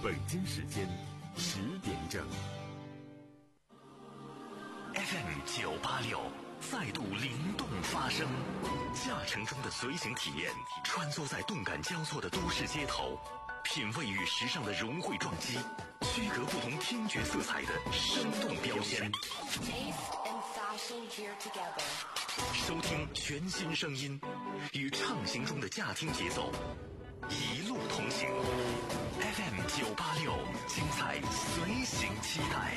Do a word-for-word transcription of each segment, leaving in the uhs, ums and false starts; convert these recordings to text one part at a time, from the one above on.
北京时间十点整。 F M 九八六再度灵动发声，驾乘中的随行体验，穿梭在动感交错的都市街头，品味与时尚的融汇撞击，区隔不同听觉色彩的生动标签。收听全新声音，与畅行中的驾听节奏，一路同行。F M 九八六，精彩随行期待。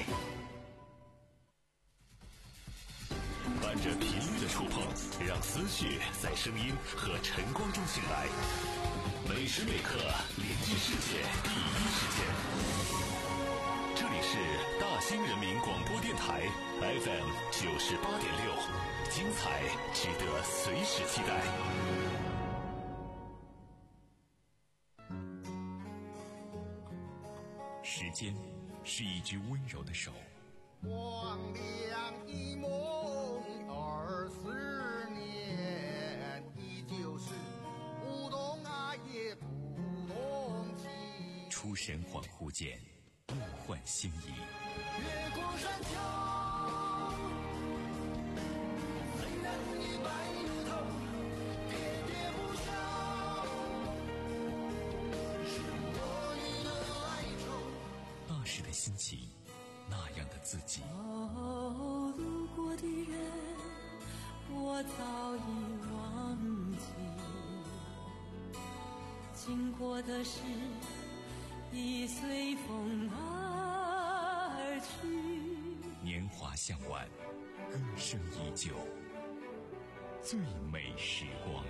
伴着频率的触碰，让思绪在声音和晨光中醒来。每时每刻连接世界第一时间。这里是大兴人民广播电台 F M 九十八点六，精彩值得随时期待。时间是一只温柔的手， 光亮一梦二十年，依旧是不懂爱也不懂情。 出神恍惚间，梦幻星移。 越过山丘，虽然已白了头，喋喋不休，是我予的哀愁。 那时的心情，那样的自己。 哦，路过的人，我早已忘记，经过的事已随风而去。 年华向晚，歌声依旧，最美时光。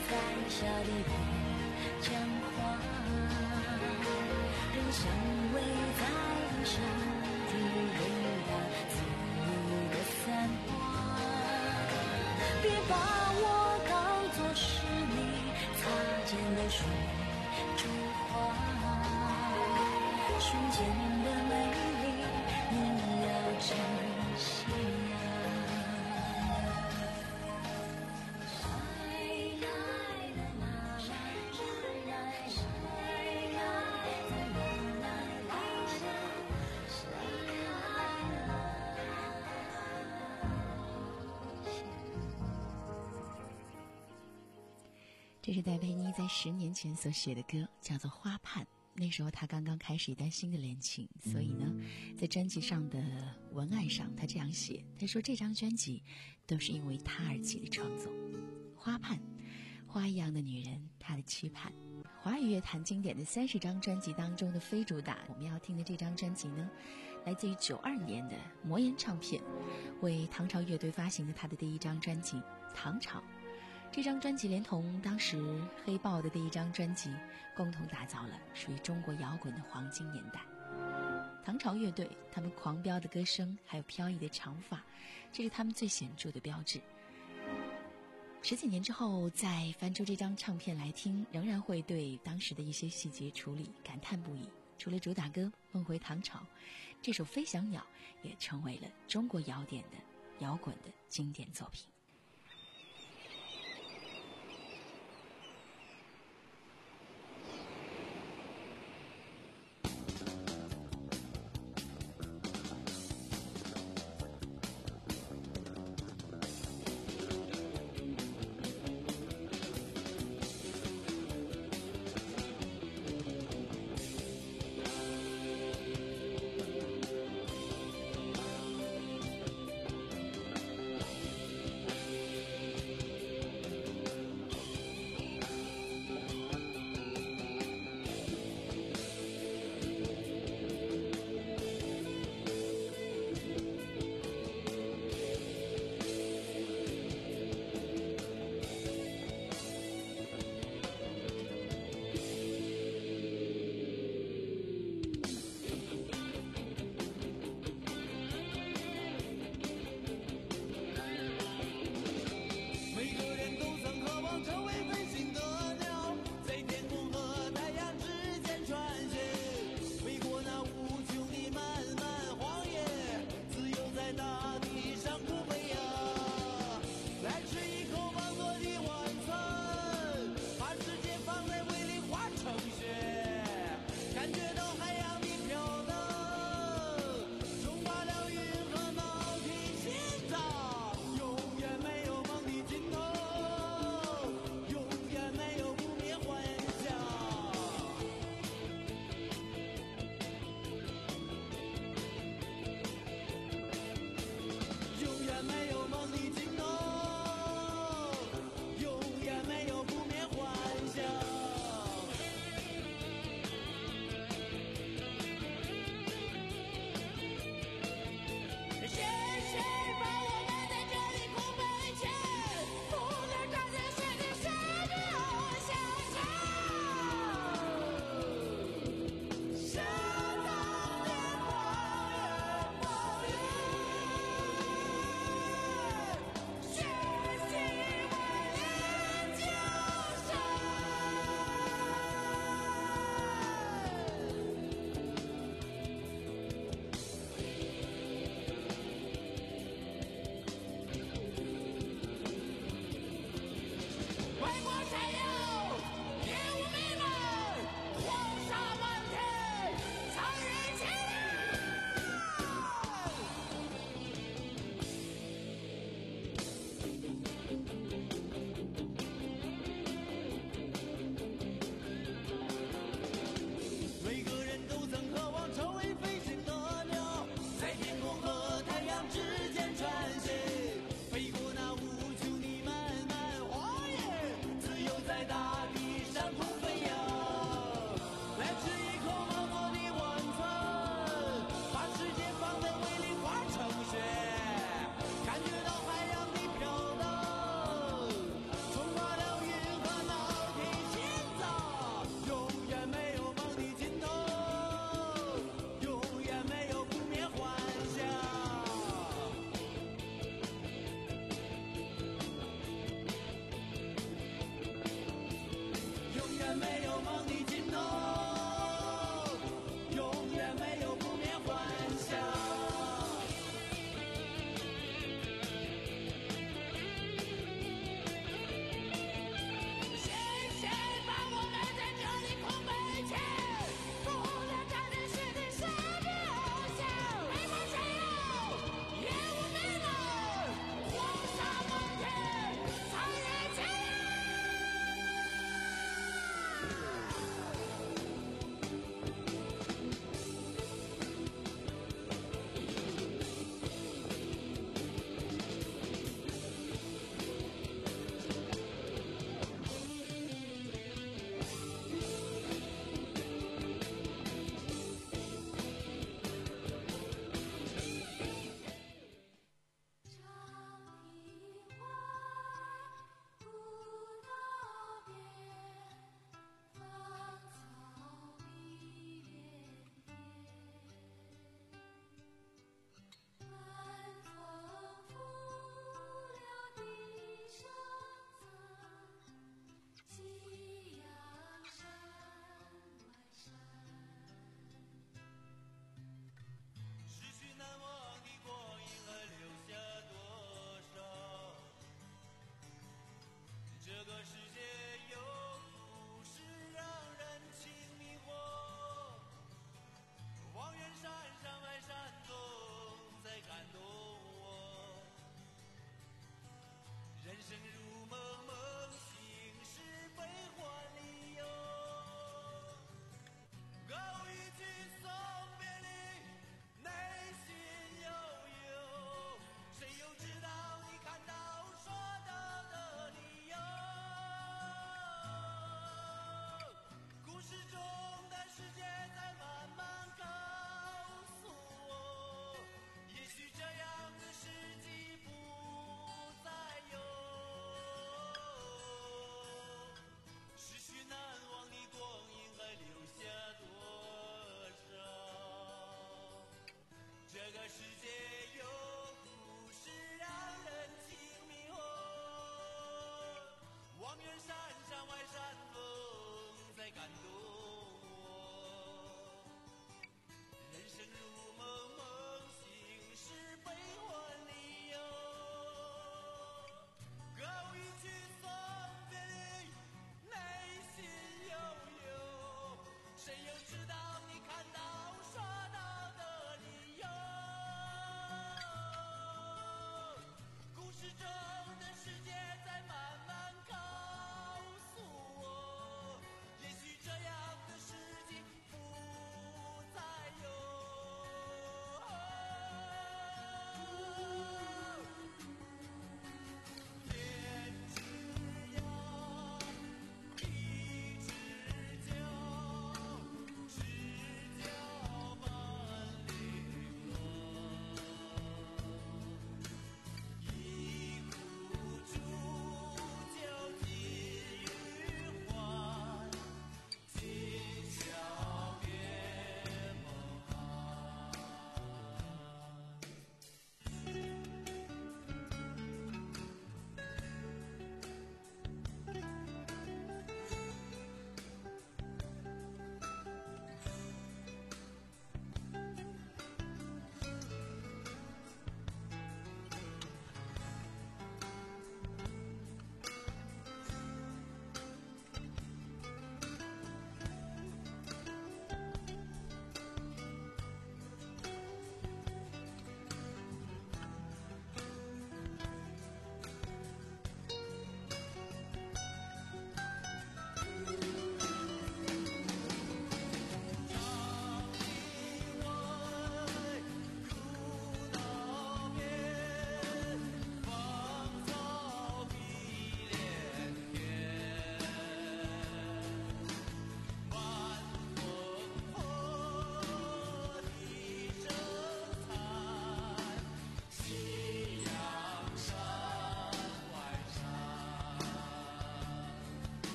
下的边疆花，人相偎间的水珠花，瞬间的美丽，你要珍惜啊。 这是戴佩妮在十年前所写的歌，叫做《花畔》。那时候她刚刚开始一段新的恋情，所以呢，在专辑上的文案上，她这样写：她说这张专辑都是因为她而起的创作。花畔，花一样的女人，她的期盼。华语乐坛经典的三十张专辑当中的非主打，我们要听的这张专辑呢，来自于九二年的魔岩唱片，为唐朝乐队发行的她的第一张专辑《唐朝》。这张专辑连同当时黑豹的第一张专辑，共同打造了属于中国摇滚的黄金年代。唐朝乐队，他们狂飙的歌声，还有飘逸的长发，这是他们最显著的标志。十几年之后再翻出这张唱片来听，仍然会对当时的一些细节处理感叹不已。除了主打歌《梦回唐朝》，这首《飞翔鸟》也成为了中国摇点的摇滚的经典作品。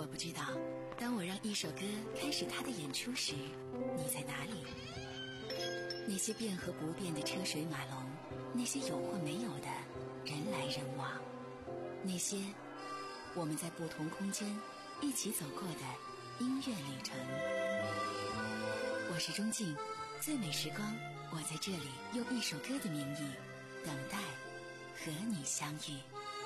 我不知道，当我让一首歌开始它的演出时，你在哪里？那些变和不变的车水马龙，那些有或没有的人来人往，那些我们在不同空间一起走过的音乐旅程。我是钟静，最美时光，我在这里用一首歌的名义等待和你相遇。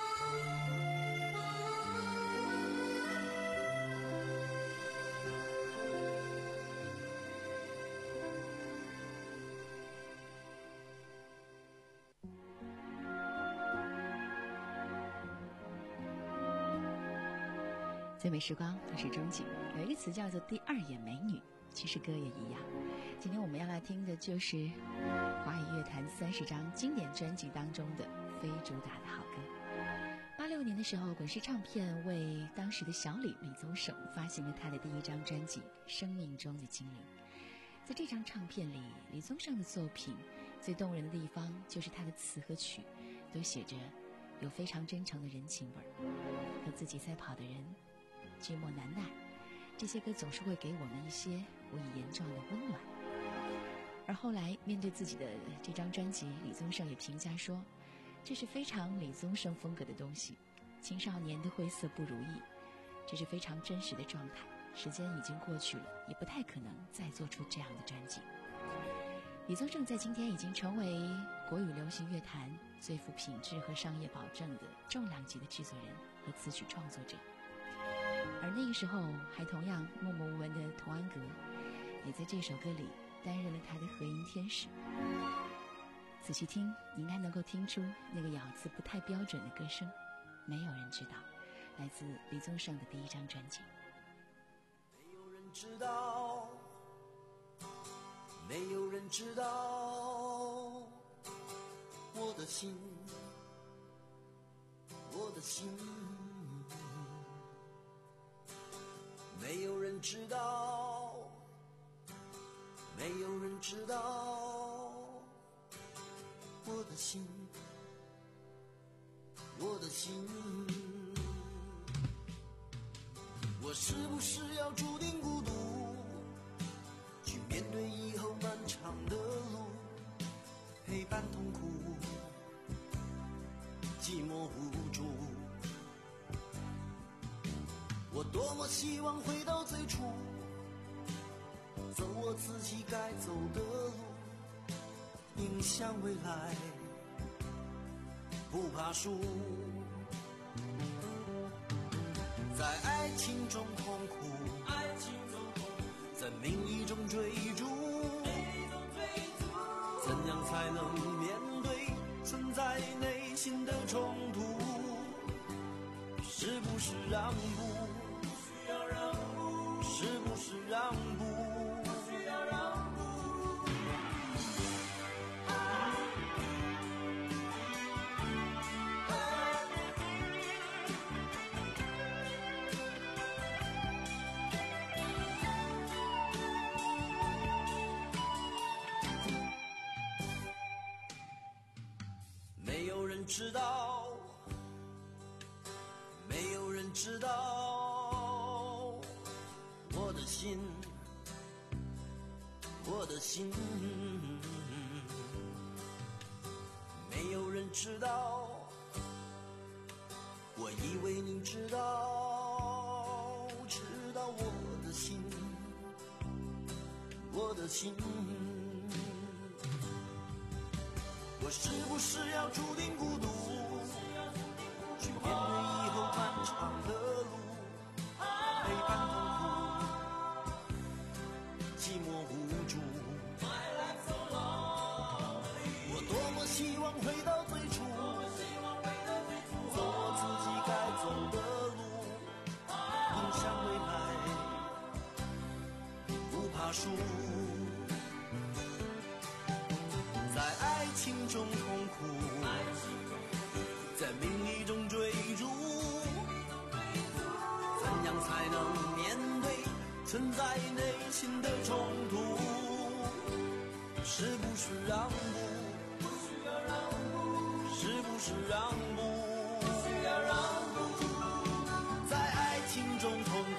最美时光，我是钟景。有一个词叫做第二眼美女，其实歌也一样。今天我们要来听的就是华语乐坛三十张经典专辑当中的非主打的好歌。八六年的时候，滚石唱片为当时的小李李宗盛发行了他的第一张专辑《生命中的精灵》。在这张唱片里，李宗盛的作品最动人的地方就是他的词和曲都写着有非常真诚的人情味儿，和自己赛跑的人寂寞难耐，这些歌总是会给我们一些无以言状的温暖。而后来面对自己的这张专辑，李宗盛也评价说，这是非常李宗盛风格的东西，青少年的灰色不如意，这是非常真实的状态。时间已经过去了，也不太可能再做出这样的专辑。李宗盛在今天已经成为国语流行乐坛最富品质和商业保证的重量级的制作人和词曲创作者。而那个时候还同样默默无闻的童安格，也在这首歌里担任了他的和音天使。仔细听，你应该能够听出那个咬字不太标准的歌声，没有人知道，来自李宗盛的第一张专辑。 没有人知道，没有人知道，我的心，我的心。没有人知道，没有人知道，我的心，我的心。我是不是要注定孤独，去面对以后漫长的路，陪伴痛苦，寂寞无助。我多么希望回到最初，走我自己该走的路，迎向未来，不怕输。在爱情中痛苦，在名义中追逐，怎样才能面对存在内心的冲突？是不是让步？是不是让步？没有人知道，没有人知道，我的心，我的心。没有人知道，我以为你知道，知道我的心，我的心。我是不是要注定孤独，去面对以后漫长的路，陪伴痛苦，寂寞无助。我多么希望回到最初，走我自己该走的路，迎向未来，不怕输。在爱情中痛苦，在名利中追逐，怎样才能面对存在内心的冲突？是不是让步？是不是让步？在爱情中痛苦，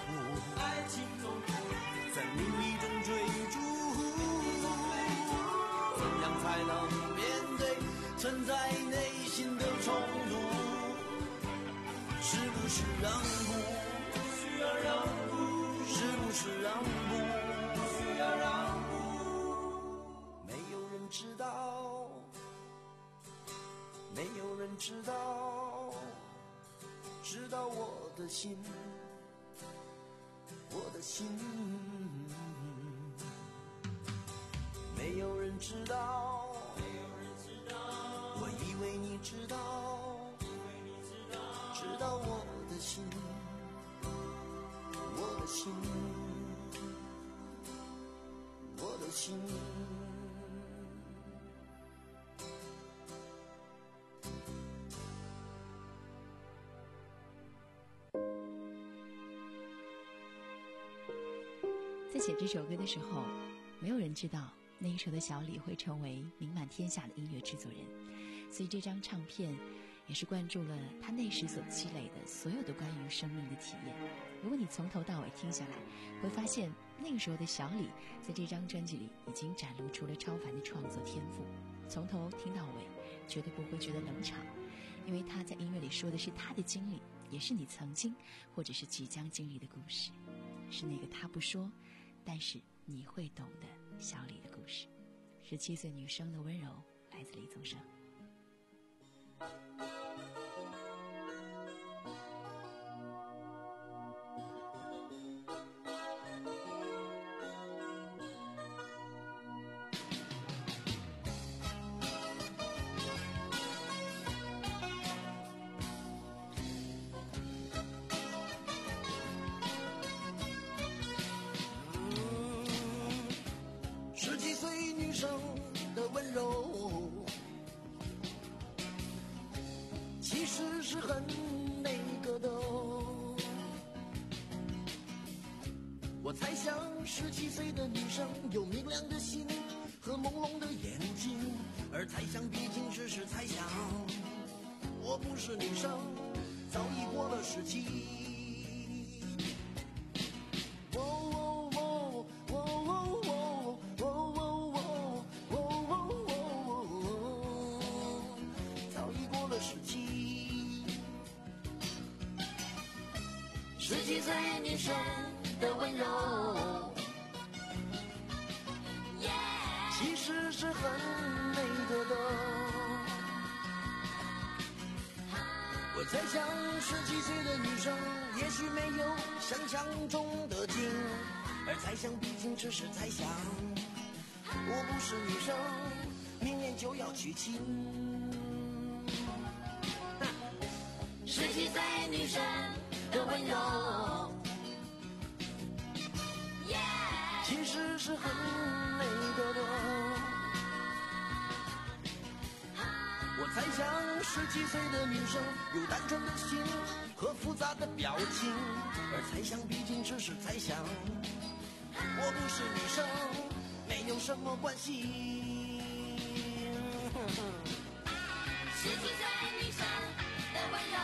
是让步？需要让步，是不是让步？需要让步。没有人知道，没有人知道，知道我的心，我的心。没有人知道，没有人知道，我以为你知道，以为你知道，知道我的心，我的心，我的心。 在写这首歌的时候，没有人知道那一时候的小李会成为名满天下的音乐制作人，所以这张唱片也是灌注了他那时所积累的所有的关于生命的体验。如果你从头到尾听下来，会发现那个时候的小李在这张专辑里已经展露出了超凡的创作天赋，从头听到尾绝对不会觉得冷场，因为他在音乐里说的是他的经历，也是你曾经或者是即将经历的故事，是那个他不说但是你会懂的小李的故事。十七岁女生的温柔，来自李宗盛。 其实是很那个的，我猜想十七岁的女生有明亮的心和朦胧的眼睛，而猜想毕竟只是猜想，我不是女生，早已过了十七。十七岁女生的温柔， yeah. 其实是很美的的。我猜想十七岁的女生也许没有想象中的精，而猜想毕竟只是猜想，我不是女生，明年就要娶亲。十七岁女生的温柔， yeah. 其实是很美的的。我猜想十七岁的女生有单纯的心和复杂的表情，而猜想毕竟只是猜想，我不是女生，没有什么关系。十七岁女生的温柔。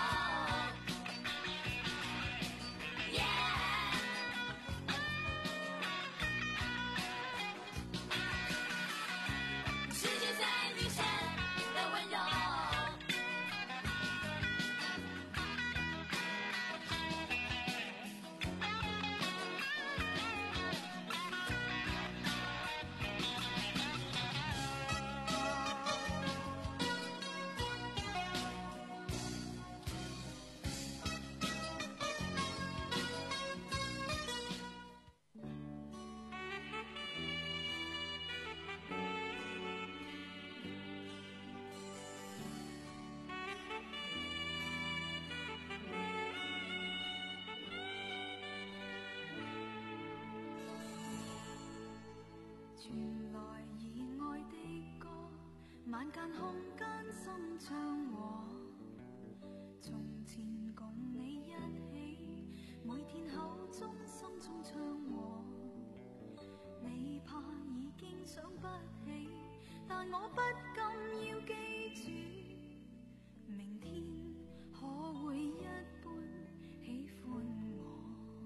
傳來意外的歌，晚間空間心唱和。從前共你一起，每天口中心中唱和。你怕已經想不起，但我不禁要記住，明天可會一般喜歡我。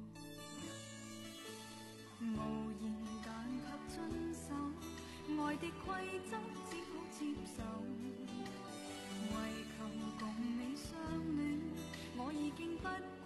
無言但卻遵守愛的規則，只好接受。為求共你相戀，我已經不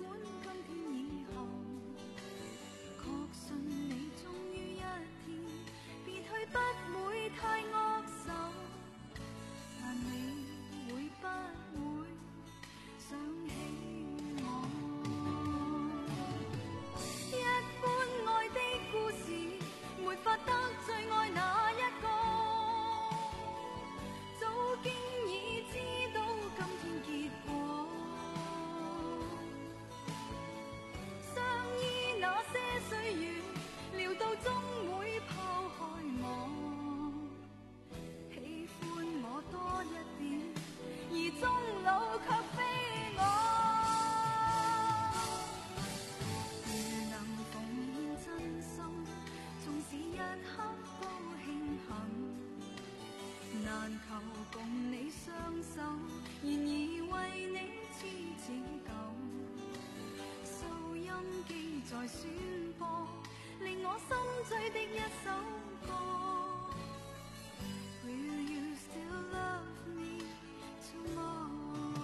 在宣播，令我心醉的一首歌。Will you still love me tomorrow？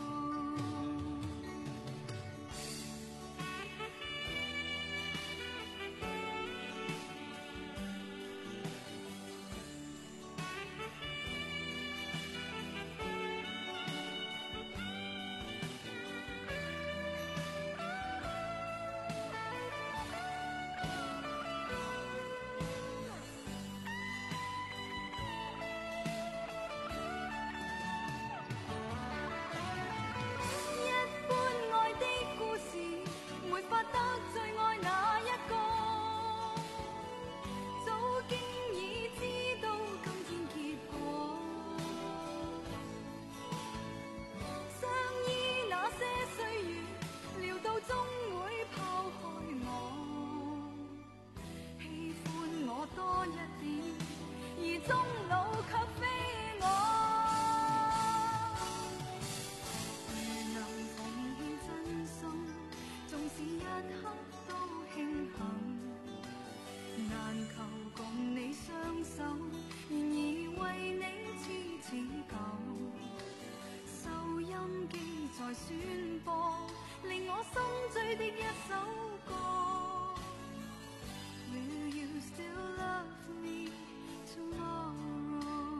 宣播，令我心醉的一首歌。Will you still love me tomorrow?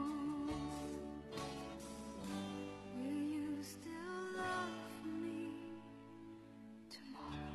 Will you still love me tomorrow?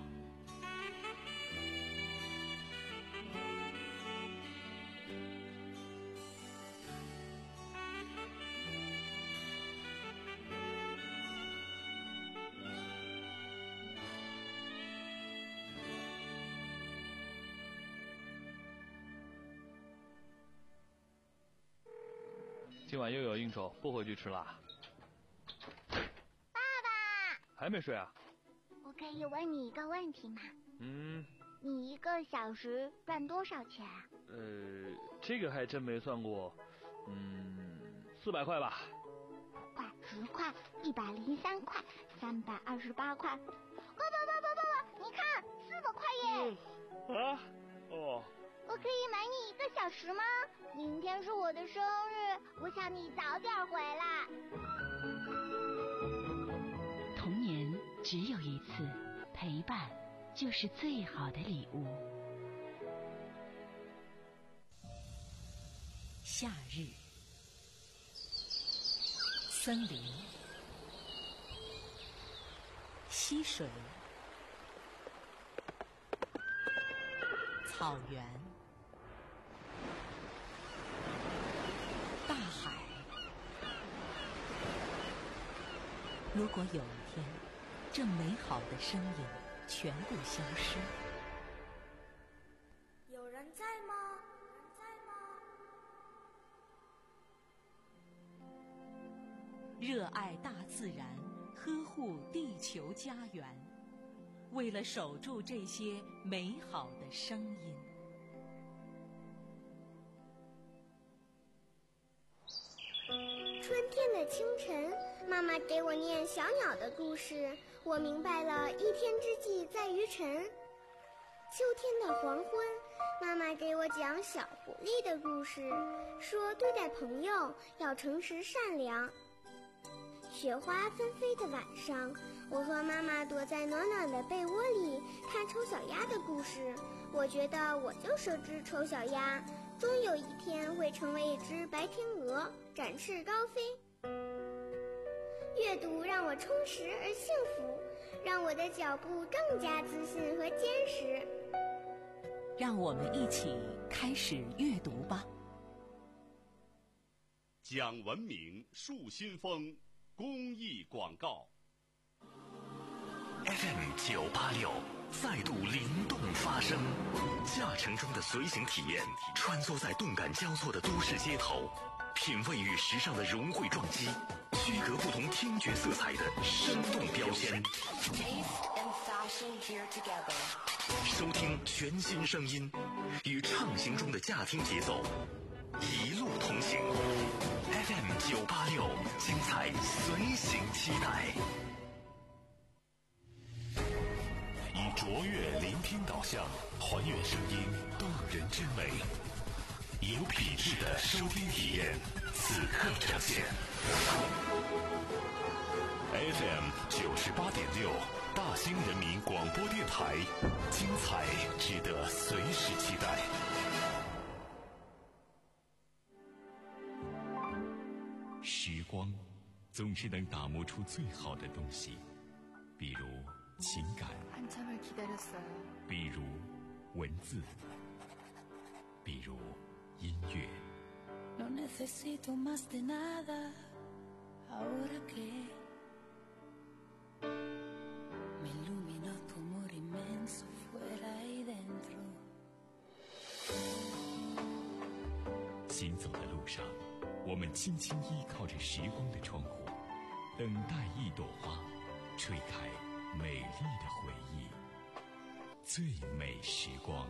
今晚又有应酬，不回去吃啦。 爸爸， 还没睡啊？ 我可以问你一个问题吗？ 嗯。 你一个小时赚多少钱啊？ 呃，这个还真没算过。嗯，四百块吧。 块、十块、一百零三块、三百二十八块。爸爸爸爸爸爸，你看，四百块耶！ 嗯、啊？哦。 我可以买你一个小时吗？明天是我的生日，我想你早点回来。 童年只有一次，陪伴就是最好的礼物。夏日，森林，溪水，草原，大海。如果有一天，这美好的声音全部消失， 有人在吗？在吗？ 热爱大自然，呵护地球家园，为了守住这些美好的声音。 春天的清晨，妈妈给我念小鸟的故事，我明白了一天之计在于晨。秋天的黄昏，妈妈给我讲小狐狸的故事，说对待朋友要诚实善良。雪花纷飞的晚上，我和妈妈躲在暖暖的被窝里看丑小鸭的故事，我觉得我就是只丑小鸭，终有一天会成为一只白天鹅，展翅高飞。阅读让我充实而幸福，让我的脚步更加自信和坚实。 让我们一起开始阅读吧。 讲文明树新风公益广告。 F M 九八六再度灵动发声，驾乘中的随行体验，穿梭在动感交错的都市街头，品味与时尚的融汇撞击，区隔不同听觉色彩的生动标签。收听全新声音，与畅行中的驾听节奏，一路同行。F M 九八六，精彩随行期待。以卓卓越聆听导向，还原声音动人之美，有品质的收听体验，此刻呈现。F M 九十八点六，大兴人民广播电台，精彩值得随时期待。时光总是能打磨出最好的东西，比如情感，比如文字，比如音乐。 No necesito más de nada ahora que me iluminó tu amor inmenso fuera y dentro。 行走的路上，我们轻轻依靠着时光的窗户，等待一朵花吹开美丽的回忆，最美时光。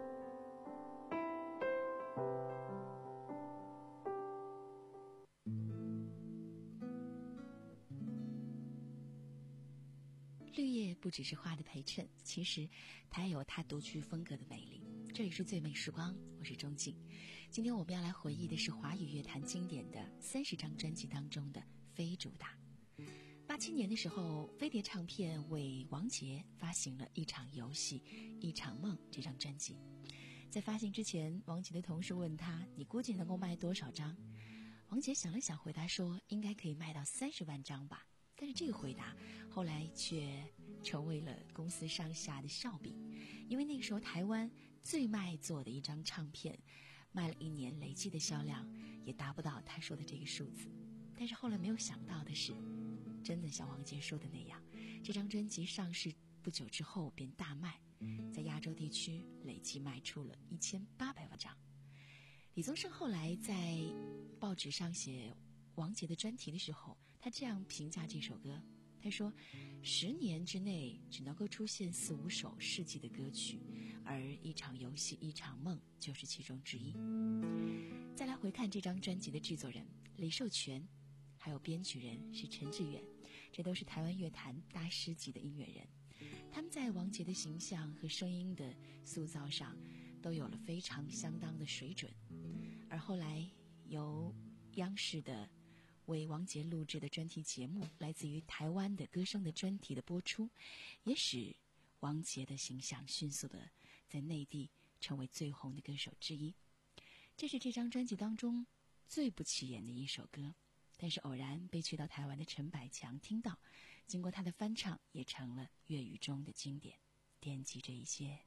绿叶不只是花的陪衬，其实它也有它独具风格的魅力。这里是最美时光，我是钟静。今天我们要来回忆的是华语乐坛经典的三十张专辑当中的非主打。八七年的时候，飞碟唱片为王杰发行了《一场游戏一场梦》这张专辑。在发行之前，王杰的同事问他：“你估计能够卖多少张？”王杰想了想，回答说：“应该可以卖到三十万张吧。”但是这个回答后来却成为了公司上下的笑柄，因为那个时候台湾最卖座的一张唱片卖了一年，累计的销量也达不到他说的这个数字。但是后来没有想到的是，真的像王杰说的那样，这张专辑上市不久之后便大卖，在亚洲地区累计卖出了一千八百万张。李宗盛后来在报纸上写王杰的专题的时候，他这样评价这首歌，他说十年之内只能够出现四五首世纪的歌曲，而一场游戏一场梦就是其中之一。再来回看这张专辑的制作人李寿全，还有编曲人是陈志远，这都是台湾乐坛大师级的音乐人。他们在王杰的形象和声音的塑造上都有了非常相当的水准。而后来由央视的为王杰录制的专题节目，来自于台湾的歌声的专题的播出，也使王杰的形象迅速的在内地成为最红的歌手之一。这是这张专辑当中最不起眼的一首歌，但是偶然被去到台湾的陈百强听到，经过他的翻唱，也成了粤语中的经典。惦记这一些，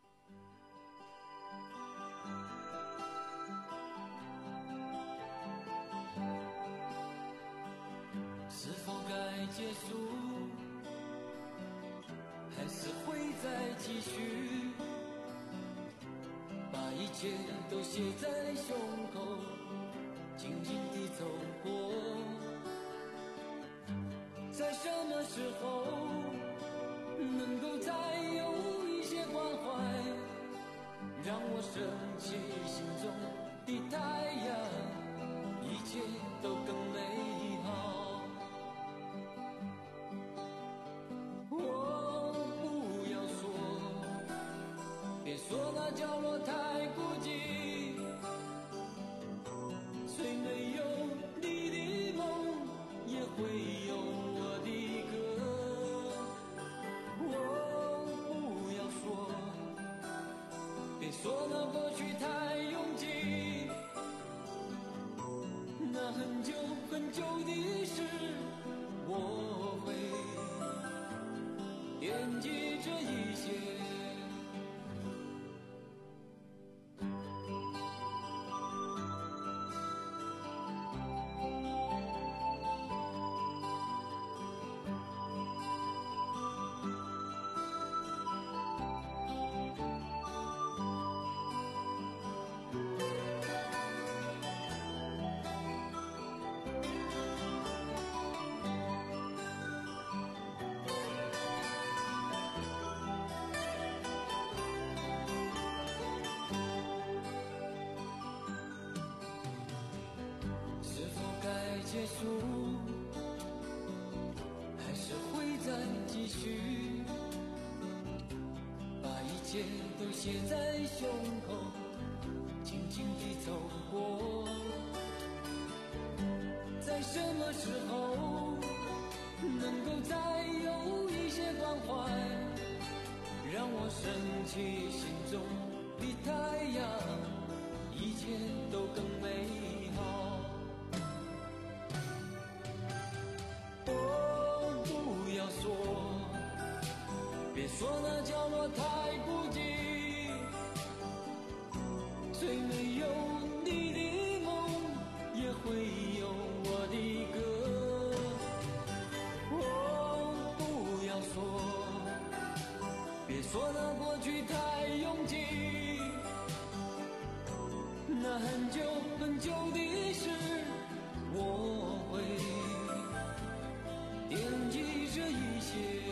是否该结束，还是会再继续？把一切都写在胸口，静静地走过。在什么时候能够再有一些关怀，让我升起心中的太阳，一切都更美好。说那角落太孤寂，虽没有你的梦，也会有我的歌。我不要说，别说那过去太拥挤，那很久很久的事，我会惦记这一些。 切都写在胸口，轻轻地走过。在什么时候能够再有一些关怀，让我升起心中的太阳，一切都更美好。哦，不要说，别说那角落太孤寂，虽没有你的梦，也会有我的歌。哦，不要说，别说那过去太拥挤，那很久很久的事，我会惦记着一些。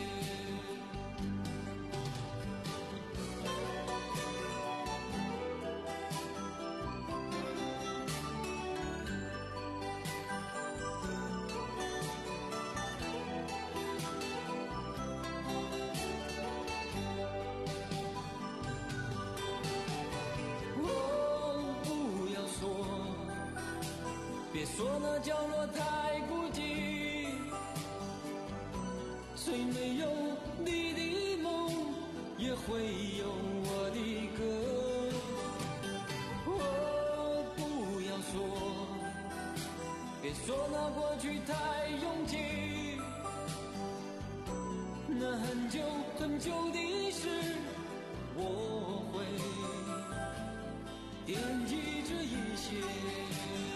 别说那角落太孤寂，虽没有你的梦，也会有我的歌。哦，不要说，别说那过去太拥挤，那很久很久的事，我会惦记着一些。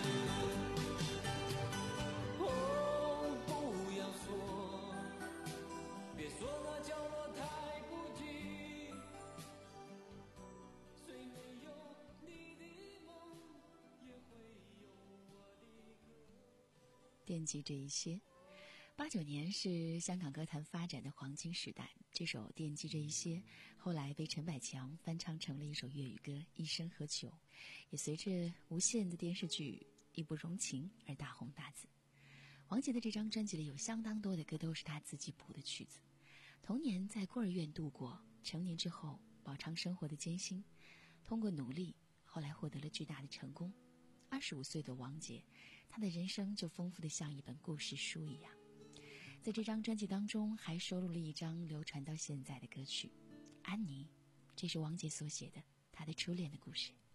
惦记这一些。八九年是香港歌坛发展的黄金时代，这首《惦记这一些》后来被陈百强翻唱成了一首粤语歌《一生何求》，也随着无线的电视剧《义不容情》而大红大紫。王杰的这张专辑里有相当多的歌都是他自己谱的曲子。童年在孤儿院度过，成年之后饱尝生活的艰辛，通过努力，后来获得了巨大的成功。二十五岁的王杰，他的人生就丰富的像一本故事书一样。在这张专辑当中还收录了一张流传到现在的歌曲《安妮》，这是王杰所写的他的初恋的故事。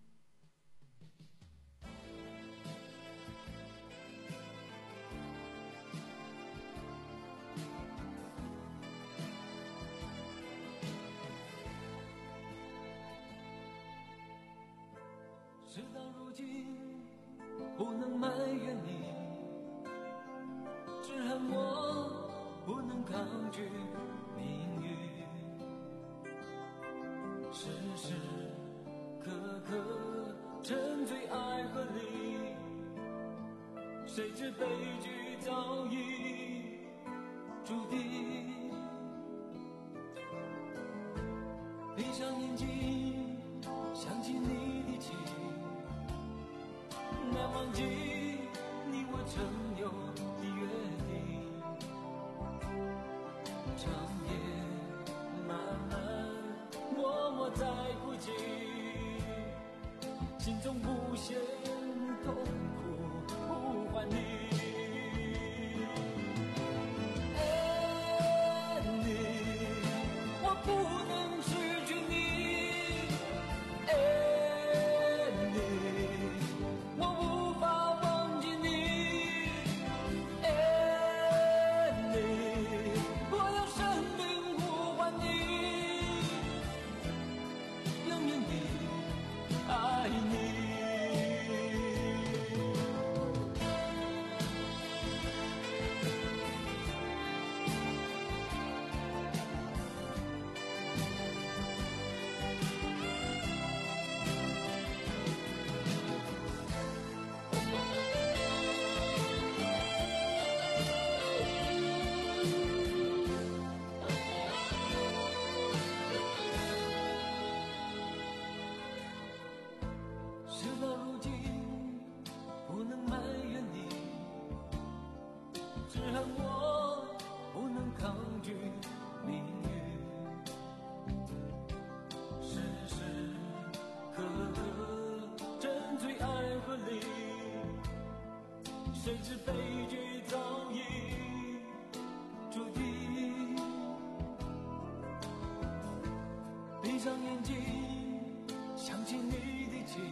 事到如今不能埋怨你，只恨我不能抗拒命运，时时刻刻沉醉爱河里，谁知悲剧早已注定。闭上眼睛，想起你的情，难忘记你我曾有的约定，长夜漫漫，默默在哭泣，心中无限痛苦呼唤你。 上眼睛，想起你的情，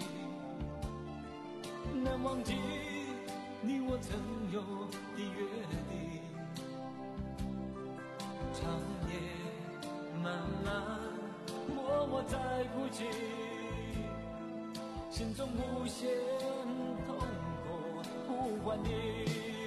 难忘记你我曾有的约定。长夜漫漫，默默在哭泣，心中无限痛苦呼唤你。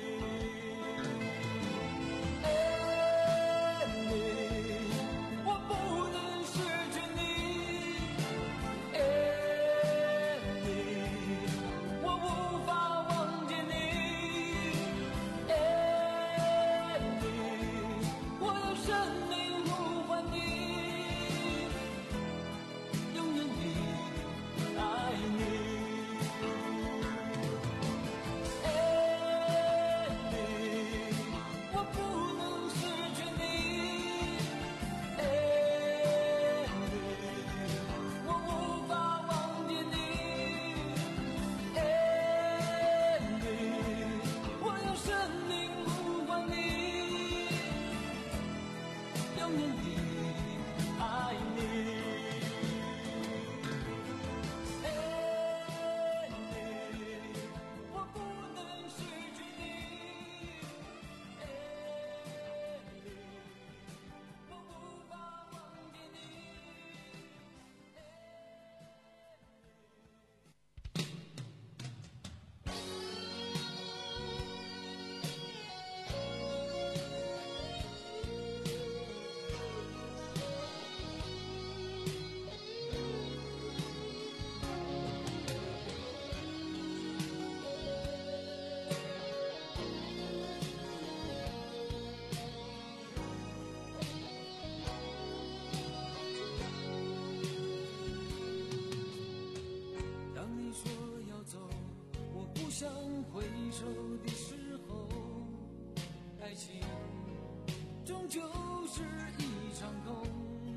想回首的时候，爱情终究是一场空。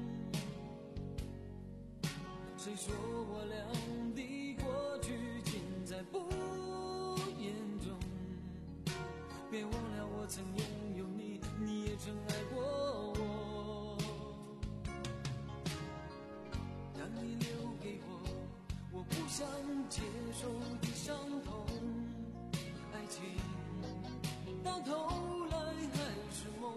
谁说我俩的过去尽在不言中？别忘了我曾拥有你，你也曾爱过我。当你留给我我不想接受的伤痛，爱情到头来还是梦。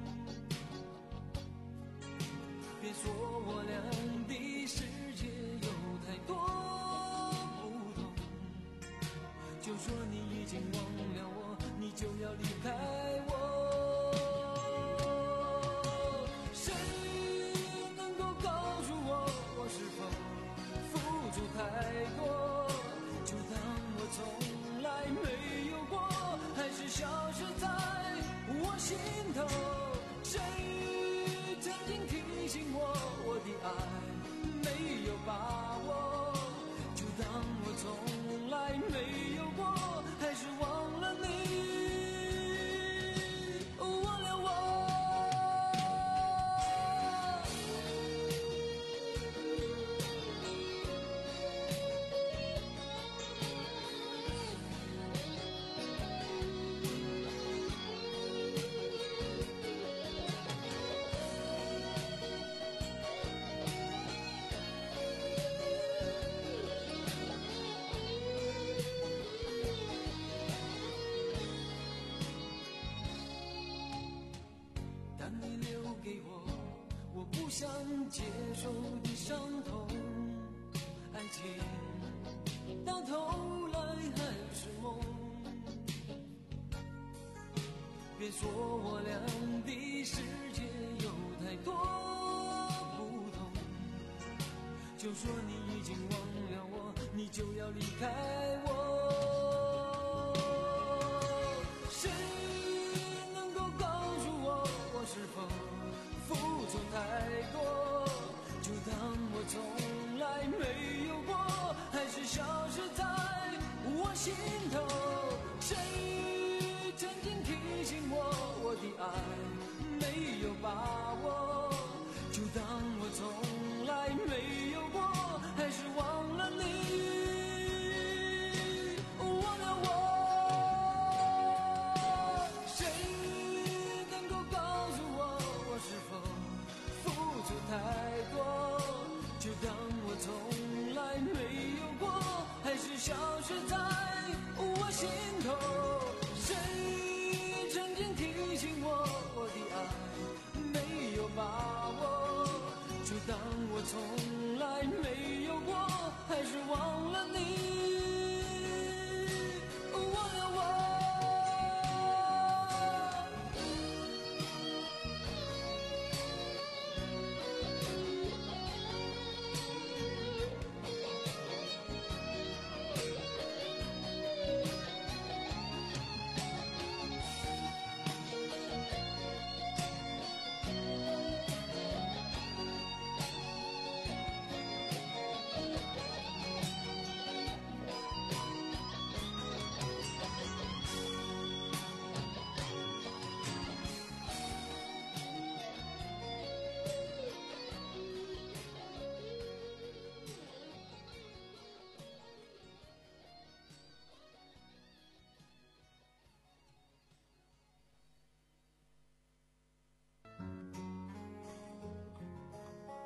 别说我俩的世界有太多不同，就说你已经忘了我，你就要离开我。谁能够告诉我，我是否付出太多？就当我从来没有过，还是消失在我心头。谁曾经提醒我，我的爱没有把握？就当我从来没有过，还是忘了你，忘了我。当你留给我我不想接受的伤痛，爱情到头来还是梦。别说我俩的世界有太多不同，就说你已经忘了我，你就要离开我。谁能够告诉我，我是否付出太多？就当我从来没有过，还是消失在我心头。谁曾经提醒我，我的爱没有把握？就当我从来没有过，还是忘了你。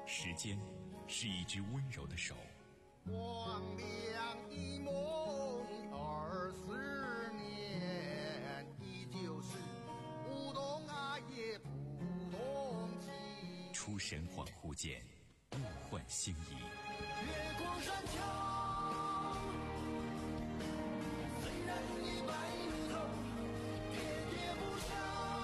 时间是一只温柔的手， 光亮一梦二十年，依旧是不懂爱也不懂情。 出神恍惚间，物换星移。 月光山丘，虽然已白如头，喋喋不休，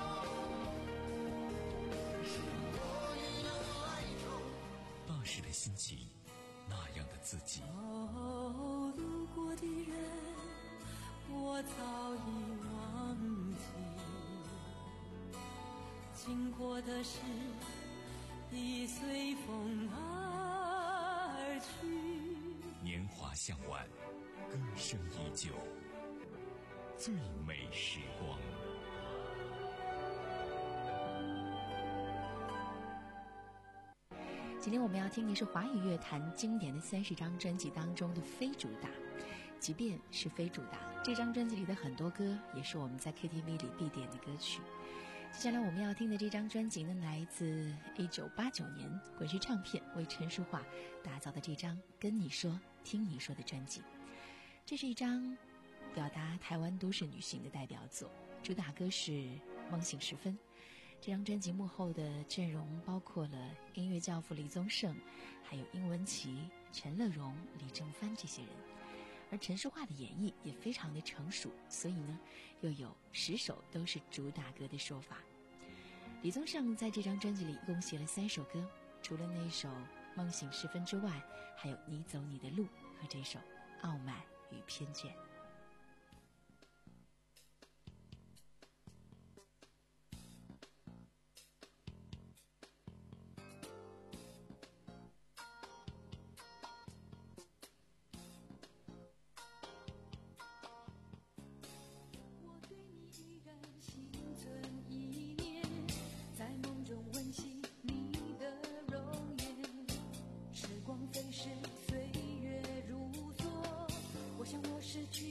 是我予的哀愁。 那时的心情，那样的自己。 哦，路过的人，我早已忘记；经过的事，已随风而去。 年华向晚，歌声依旧，最美时光。 今天我们要听的是华语乐坛经典的三十张专辑当中的非主打。即便是非主打，这张专辑里的很多歌也是我们在 K T V 里必点的歌曲。接下来我们要听的这张专辑呢，来自一九八九年滚石唱片为陈淑桦打造的这张《跟你说听你说》的专辑。这是一张表达台湾都市女性的代表作，主打歌是《梦醒时分》。这张专辑幕后的阵容包括了音乐教父李宗盛，还有殷文琪、陈乐融、李正帆这些人。而陈淑桦的演绎也非常的成熟，所以呢，又有十首都是主打歌的说法。李宗盛在这张专辑里一共写了三首歌，除了那首《梦醒时分》之外，还有《你走你的路》和这首《傲慢与偏见》。 失去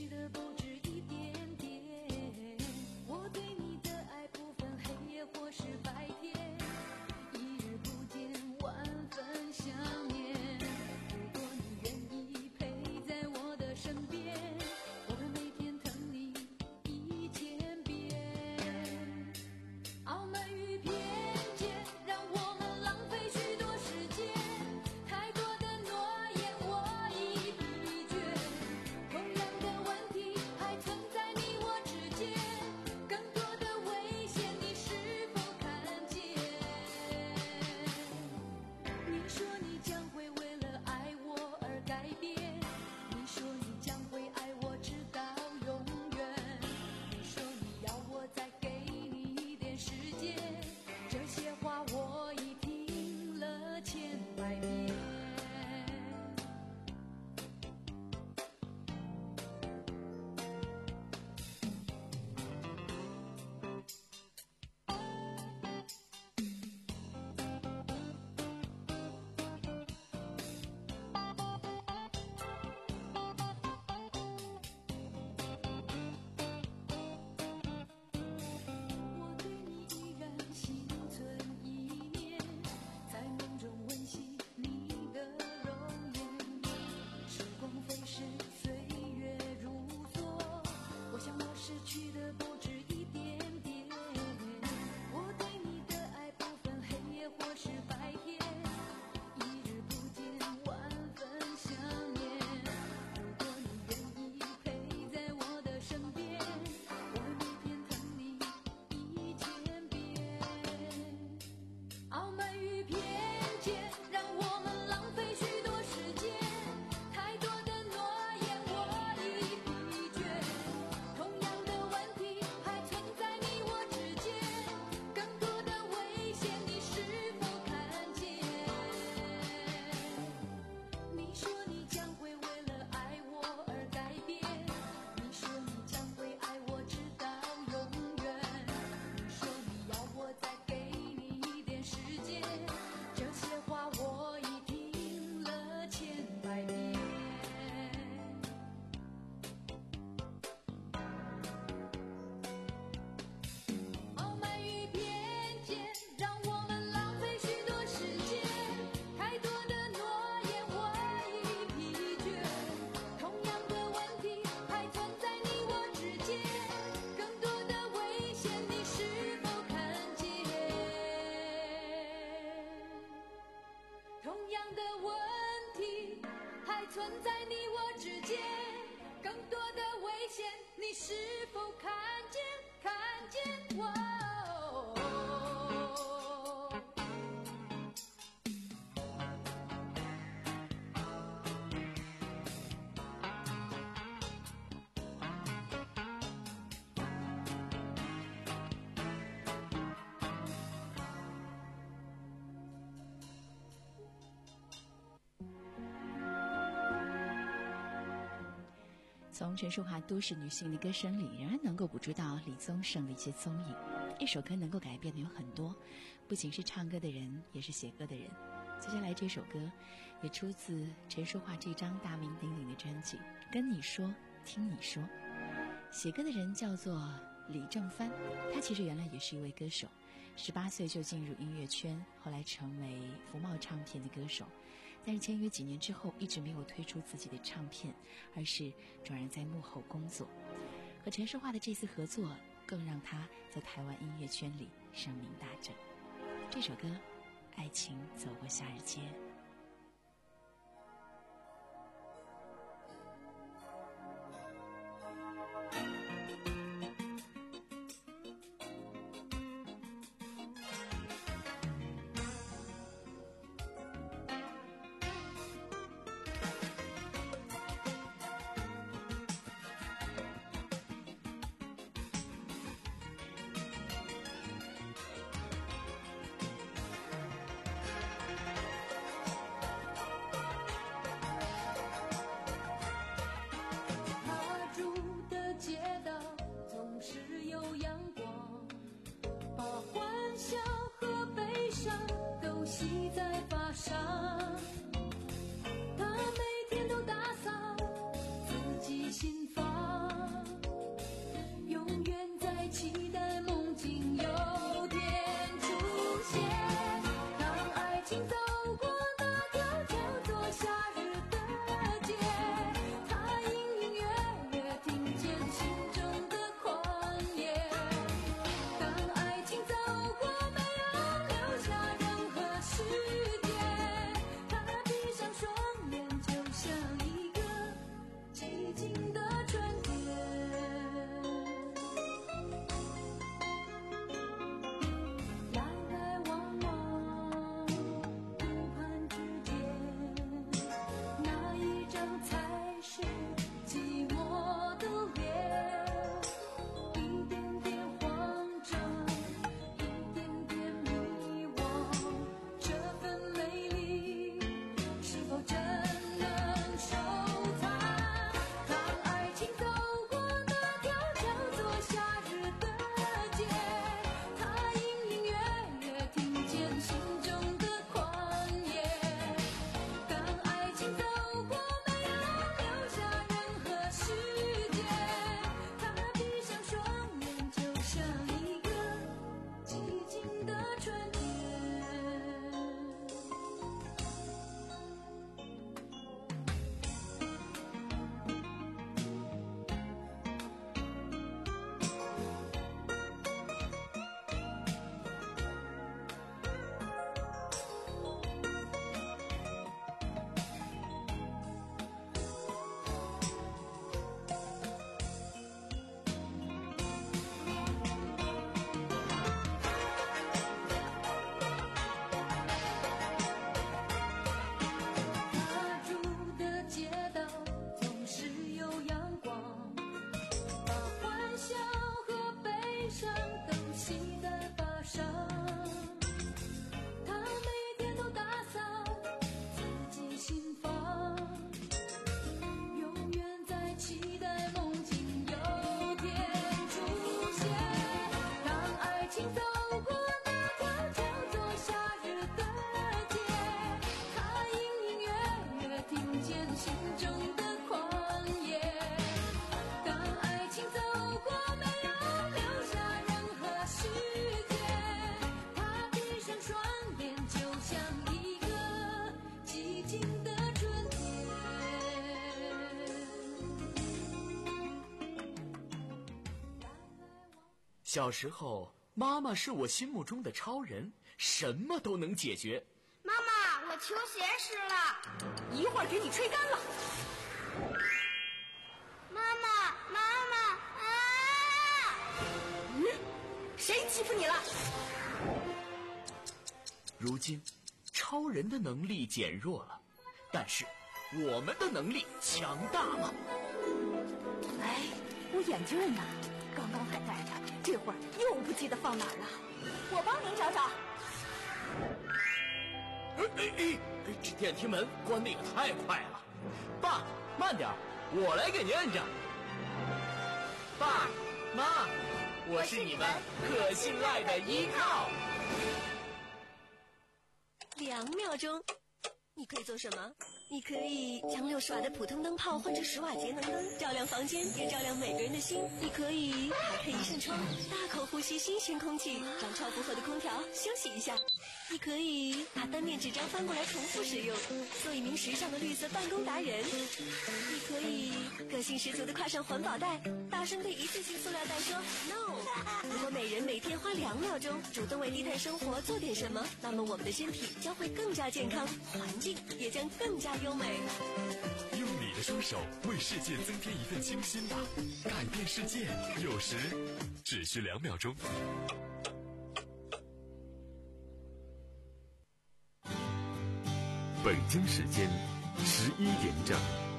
存在你我之间，更多的危险，你是否看见？看见我。 从陈淑桦都市女性的歌声里，仍然能够捕捉到李宗盛的一些踪影。一首歌能够改变的有很多，不仅是唱歌的人，也是写歌的人。接下来这首歌也出自陈淑桦这张大名鼎鼎的专辑《跟你说听你说》。写歌的人叫做李正帆，他其实原来也是一位歌手，十八岁就进入音乐圈，后来成为福茂唱片的歌手。但是签约几年之后，一直没有推出自己的唱片，而是转而在幕后工作。和陈淑桦的这次合作，更让他在台湾音乐圈里声名大振。这首歌《爱情走过夏日街》。 小时候，妈妈是我心目中的超人，什么都能解决。 妈妈，我球鞋湿了， 一会儿给你吹干了。 妈妈，妈妈啊！ 嗯，谁欺负你了？ 如今，超人的能力减弱了，但是我们的能力强大了。 哎，我眼镜呢？刚刚还戴着，这会儿又不记得放哪儿了。我帮您找找。 哎哎哎！这电梯门关得也太快了。爸，慢点，我来给您摁着。爸妈，我是你们可信赖的依靠。 两秒钟，你可以做什么？你可以将六十瓦的普通灯泡换成十瓦节能灯，照亮房间，也照亮每个人的心。你可以打开一扇窗，大口呼吸新鲜空气，让超负荷的空调休息一下。你可以把单面纸张翻过来重复使用，做一名时尚的绿色办公达人。你可以个性十足的挎上环保袋，大声对一次性塑料袋说 no。 如果每人每天花两秒钟主动为低碳生活做点什么，那么我们的身体将会更加健康，环境也将更加优美。 用你的双手为世界增添一份清新吧，改变世界有时只需两秒钟。 北京时间十一点整。